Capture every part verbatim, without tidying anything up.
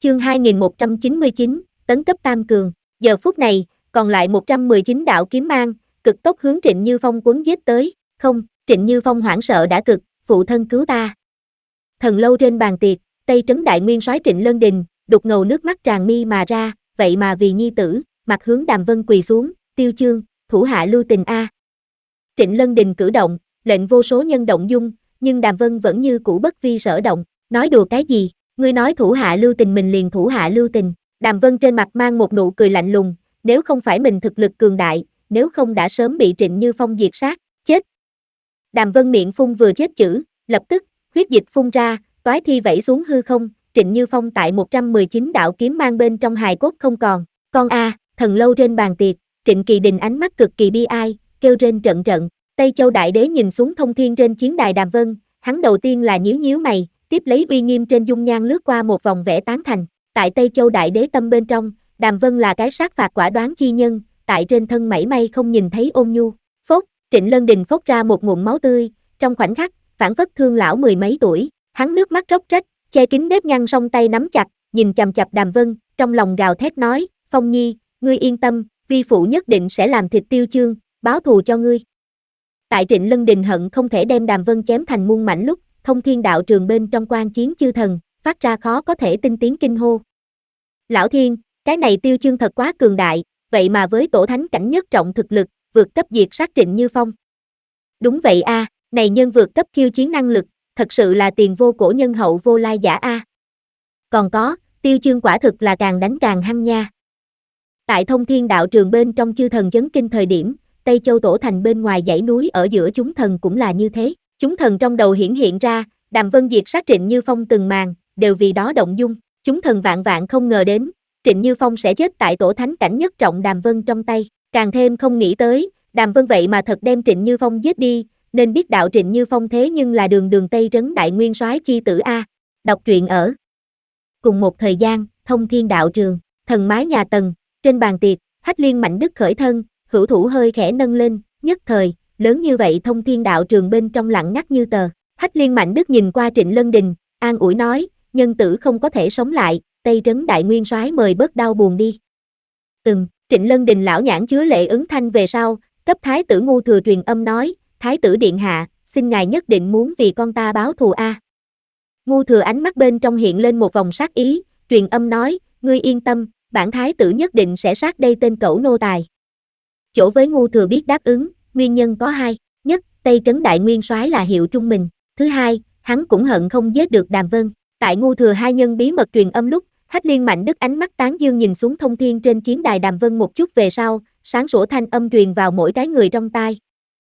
Chương hai nghìn một trăm chín mươi chín, tấn cấp tam cường. Giờ phút này, còn lại một trăm mười chín đạo kiếm mang, cực tốc hướng Trịnh Như Phong cuốn giết tới. Không, Trịnh Như Phong hoảng sợ đã cực, phụ thân cứu ta. Thần lâu trên bàn tiệc, Tây Trấn đại nguyên soái Trịnh Lân Đình, đục ngầu nước mắt tràn mi mà ra, vậy mà vì nhi tử, mặt hướng Đàm Vân quỳ xuống, Tiêu Chương, thủ hạ lưu tình a. Trịnh Lân Đình cử động, lệnh vô số nhân động dung, nhưng Đàm Vân vẫn như cũ bất vi sở động, nói đùa cái gì, ngươi nói thủ hạ lưu tình mình liền thủ hạ lưu tình. Đàm Vân trên mặt mang một nụ cười lạnh lùng, nếu không phải mình thực lực cường đại, nếu không đã sớm bị Trịnh Như Phong diệt sát, chết. Đàm Vân miệng phun vừa chết chữ, lập tức, huyết dịch phun ra, toái thi vẩy xuống hư không, Trịnh Như Phong tại một trăm mười chín đạo kiếm mang bên trong hài cốt không còn, con a, thần lâu trên bàn tiệc, Trịnh Kỳ Đình ánh mắt cực kỳ bi ai, kêu rên trận trận. Tây Châu Đại Đế nhìn xuống thông thiên trên chiến đài Đàm Vân, hắn đầu tiên là nhíu nhíu mày, tiếp lấy uy nghiêm trên dung nhan lướt qua một vòng vẻ tán thành. Tại Tây Châu Đại Đế tâm bên trong, Đàm Vân là cái sát phạt quả đoán chi nhân, tại trên thân mảy may không nhìn thấy ôn nhu. Phốt, Trịnh Lân Đình phốt ra một ngụm máu tươi, trong khoảnh khắc, phản phất thương lão mười mấy tuổi, hắn nước mắt róc rách, che kín nếp nhăn song tay nắm chặt, nhìn chằm chằm Đàm Vân, trong lòng gào thét nói, Phong Nhi, ngươi yên tâm, vi phụ nhất định sẽ làm thịt Tiêu Chương, báo thù cho ngươi. Tại Trịnh Lân Đình hận không thể đem Đàm Vân chém thành muôn mảnh lúc, thông thiên đạo trường bên trong quan chiến chư thần, phát ra khó có thể tin tiếng kinh hô. Lão Thiên, cái này Tiêu Chương thật quá cường đại, vậy mà với tổ thánh cảnh nhất trọng thực lực, vượt cấp diệt sát Trịnh Như Phong. Đúng vậy a, à, này nhân vượt cấp khiêu chiến năng lực, thật sự là tiền vô cổ nhân hậu vô lai giả a. À. Còn có, Tiêu Chương quả thực là càng đánh càng hăng nha. Tại thông thiên đạo trường bên trong chư thần chấn kinh thời điểm, Tây Châu Tổ Thành bên ngoài dãy núi ở giữa chúng thần cũng là như thế. Chúng thần trong đầu hiển hiện ra, Đàm Vân diệt sát Trịnh Như Phong từng màn, đều vì đó động dung. Chúng thần vạn vạn không ngờ đến, Trịnh Như Phong sẽ chết tại tổ thánh cảnh nhất trọng Đàm Vân trong tay. Càng thêm không nghĩ tới, Đàm Vân vậy mà thật đem Trịnh Như Phong giết đi, nên biết đạo Trịnh Như Phong thế nhưng là đường đường Tây Trấn đại nguyên soái chi tử a. Đọc truyện ở. Cùng một thời gian, thông thiên đạo trường, thần mái nhà Tần, trên bàn tiệc, Hách Liên Mạnh Đức khởi thân, hữu thủ hơi khẽ nâng lên, nhất thời, lớn như vậy thông thiên đạo trường bên trong lặng ngắt như tờ. Hách Liên Mạnh Đức nhìn qua Trịnh Lân Đình, an ủi nói, nhân tử không có thể sống lại, Tây Trấn đại nguyên soái mời bớt đau buồn đi. Ừm, Trịnh Lân Đình lão nhãn chứa lệ ứng thanh về sau, cấp thái tử Ngu Thừa truyền âm nói, thái tử điện hạ, xin ngài nhất định muốn vì con ta báo thù a. À. Ngu Thừa ánh mắt bên trong hiện lên một vòng sát ý, truyền âm nói, ngươi yên tâm, bản thái tử nhất định sẽ sát đây tên cẩu nô tài. Chỗ với Ngu Thừa biết đáp ứng, nguyên nhân có hai, nhất, Tây Trấn đại nguyên soái là hiệu trung mình, thứ hai, hắn cũng hận không giết được Đàm Vân. Tại Ngu Thừa hai nhân bí mật truyền âm lúc, Hách Liên Mạnh Đức ánh mắt tán dương nhìn xuống thông thiên trên chiến đài Đàm Vân một chút về sau, sáng sủa thanh âm truyền vào mỗi cái người trong tai.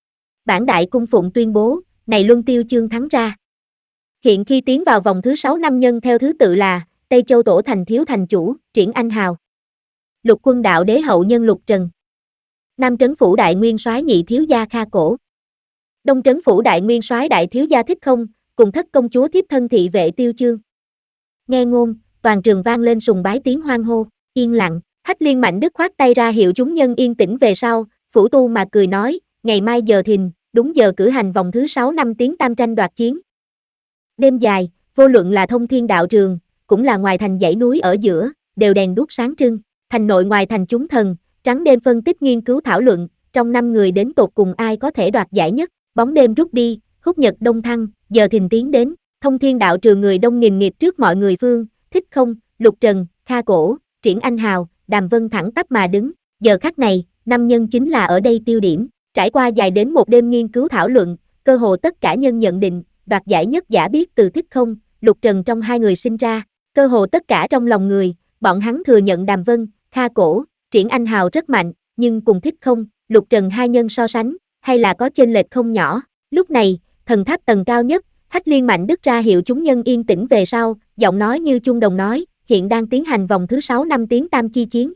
Bản đại cung phụng tuyên bố, này Luân Tiêu Chương thắng ra. Hiện khi tiến vào vòng thứ sáu năm nhân theo thứ tự là, Tây Châu Tổ Thành thiếu thành chủ, Triển Anh Hào. Lục Quân đạo đế hậu nhân Lục Trần. Nam Trấn phủ đại nguyên soái nhị thiếu gia Kha Cổ. Đông Trấn phủ đại nguyên soái đại thiếu gia Thích Không, cùng thất công chúa thiếp thân thị vệ Tiêu Chương. Nghe ngôn, toàn trường vang lên sùng bái tiếng hoan hô, yên lặng, Hách Liên Mạnh Đức khoát tay ra hiệu chúng nhân yên tĩnh về sau, phủ tu mà cười nói, ngày mai giờ thìn, đúng giờ cử hành vòng thứ sáu năm tiếng tam tranh đoạt chiến. Đêm dài, vô luận là thông thiên đạo trường, cũng là ngoài thành dãy núi ở giữa, đều đèn đuốc sáng trưng, thành nội ngoài thành chúng thần, trắng đêm phân tích nghiên cứu thảo luận, trong năm người đến tột cùng ai có thể đoạt giải nhất, bóng đêm rút đi, húc nhật đông thăng, giờ thìn tiến đến, thông thiên đạo trường người đông nghìn nghịt trước mọi người phương, Thích Không, Lục Trần, Kha Cổ, Triển Anh Hào, Đàm Vân thẳng tắp mà đứng, giờ khắc này, năm nhân chính là ở đây tiêu điểm, trải qua dài đến một đêm nghiên cứu thảo luận, cơ hồ tất cả nhân nhận định, đoạt giải nhất giả biết từ Thích Không, Lục Trần trong hai người sinh ra, cơ hồ tất cả trong lòng người, bọn hắn thừa nhận Đàm Vân, Kha Cổ, Triển Anh Hào rất mạnh, nhưng cùng Thích Không, Lục Trần hai nhân so sánh, hay là có chênh lệch không nhỏ. Lúc này, thần tháp tầng cao nhất, Hách Liên Mạnh Đức ra hiệu chúng nhân yên tĩnh về sau, giọng nói như chuông đồng nói, hiện đang tiến hành vòng thứ sáu năm tiếng tam chi chiến.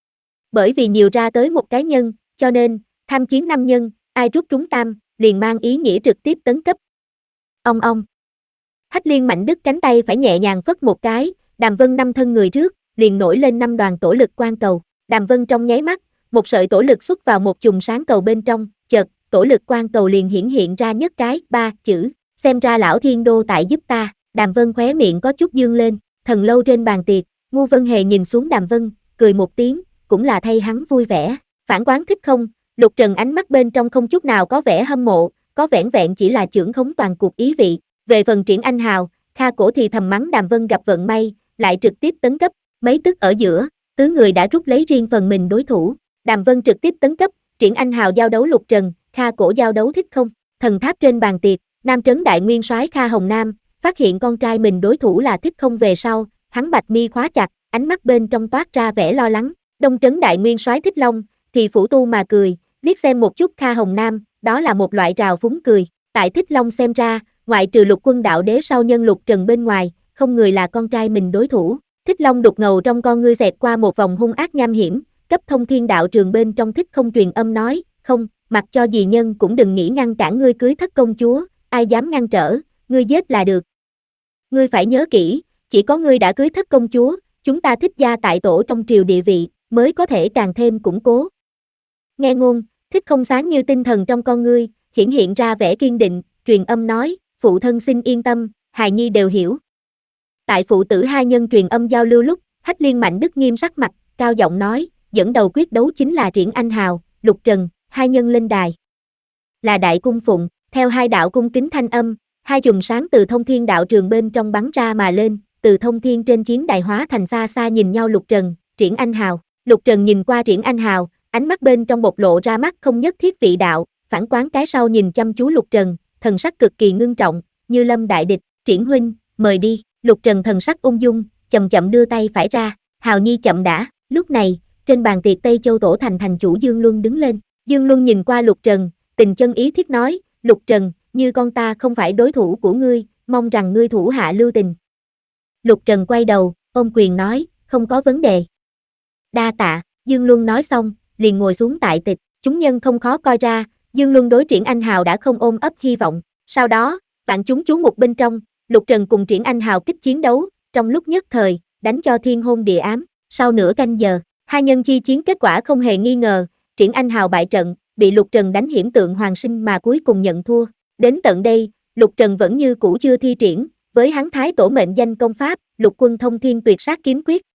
Bởi vì nhiều ra tới một cái nhân, cho nên, tham chiến năm nhân, ai rút trúng tam, liền mang ý nghĩa trực tiếp tấn cấp. Ông ông. Hách Liên Mạnh Đức cánh tay phải nhẹ nhàng phất một cái, Đàm Vân năm thân người trước, liền nổi lên năm đoàn tổ lực quan cầu. Đàm Vân trong nháy mắt, một sợi tổ lực xuất vào một chùm sáng cầu bên trong, chợt, tổ lực quan cầu liền hiển hiện ra nhất cái, ba, chữ, xem ra lão thiên đô tại giúp ta. Đàm Vân khóe miệng có chút dương lên, thần lâu trên bàn tiệc, Ngu Vân Hề nhìn xuống Đàm Vân, cười một tiếng, cũng là thay hắn vui vẻ. Phản quán thích không? Lục Trần ánh mắt bên trong không chút nào có vẻ hâm mộ, có vẻn vẹn chỉ là chưởng khống toàn cuộc ý vị. Về phần Triển Anh Hào, Kha Cổ thì thầm mắng Đàm Vân gặp vận may, lại trực tiếp tấn cấp. Mấy tức ở giữa, tứ người đã rút lấy riêng phần mình đối thủ. Đàm Vân trực tiếp tấn cấp, Triển Anh Hào giao đấu Lục Trần, Kha Cổ giao đấu thích không. Thần tháp trên bàn tiệc, Nam Trấn Đại Nguyên Soái Kha Hồng Nam phát hiện con trai mình đối thủ là thích không về sau, hắn bạch mi khóa chặt, ánh mắt bên trong toát ra vẻ lo lắng. Đông Trấn Đại Nguyên Soái Thích Long thì phủ tu mà cười, liếc xem một chút Kha Hồng Nam, đó là một loại trào phúng cười. Tại Thích Long xem ra, ngoại trừ Lục Quân Đạo Đế sau nhân Lục Trần bên ngoài, không người là con trai mình đối thủ. Thích Long đục ngầu trong con ngươi xẹt qua một vòng hung ác nham hiểm, cấp thông thiên đạo trường bên trong Thích không truyền âm nói, không, mặc cho gì nhân cũng đừng nghĩ ngăn cản ngươi cưới thất công chúa, ai dám ngăn trở, ngươi giết là được. Ngươi phải nhớ kỹ, chỉ có ngươi đã cưới thất công chúa, chúng ta Thích gia tại tổ trong triều địa vị, mới có thể càng thêm củng cố. Nghe ngôn, Thích không sáng như tinh thần trong con ngươi, hiển hiện ra vẻ kiên định, truyền âm nói, phụ thân xin yên tâm, hài nhi đều hiểu. Tại phụ tử hai nhân truyền âm giao lưu lúc, Hách Liên Mạnh Đức nghiêm sắc mặt, cao giọng nói, dẫn đầu quyết đấu chính là Triển Anh Hào, Lục Trần, hai nhân lên đài. Là đại cung phụng, theo hai đạo cung kính thanh âm, hai chùm sáng từ thông thiên đạo trường bên trong bắn ra mà lên, từ thông thiên trên chiến đài hóa thành xa xa nhìn nhau Lục Trần, Triển Anh Hào. Lục Trần nhìn qua Triển Anh Hào, ánh mắt bên trong bộc lộ ra mắt không nhất thiết vị đạo, phản quán cái sau nhìn chăm chú Lục Trần, thần sắc cực kỳ ngưng trọng, như lâm đại địch, Triển huynh, mời đi. Lục Trần thần sắc ung dung, chậm chậm đưa tay phải ra, Hào nhi chậm đã. Lúc này, trên bàn tiệc Tây Châu Tổ thành thành chủ Dương Luân đứng lên, Dương Luân nhìn qua Lục Trần, tình chân ý thiết nói, Lục Trần, như con ta không phải đối thủ của ngươi, mong rằng ngươi thủ hạ lưu tình. Lục Trần quay đầu, ôm quyền nói, không có vấn đề. Đa tạ, Dương Luân nói xong, liền ngồi xuống tại tịch, chúng nhân không khó coi ra, Dương Luân đối Triển Anh Hào đã không ôm ấp hy vọng. Sau đó, vạn chúng chú mục bên trong, Lục Trần cùng Triển Anh Hào kích chiến đấu, trong lúc nhất thời, đánh cho thiên hôn địa ám. Sau nửa canh giờ, hai nhân chi chiến kết quả không hề nghi ngờ, Triển Anh Hào bại trận, bị Lục Trần đánh hiểm tượng hoàng sinh mà cuối cùng nhận thua. Đến tận đây, Lục Trần vẫn như cũ chưa thi triển, với hắn thái tổ mệnh danh công pháp, Lục Quân Thông Thiên Tuyệt Sát Kiếm Quyết,